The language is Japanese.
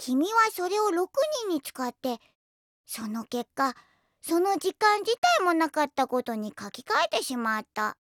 君はそれを6人に使って、その結果、その時間自体もなかったことに書き換えてしまった。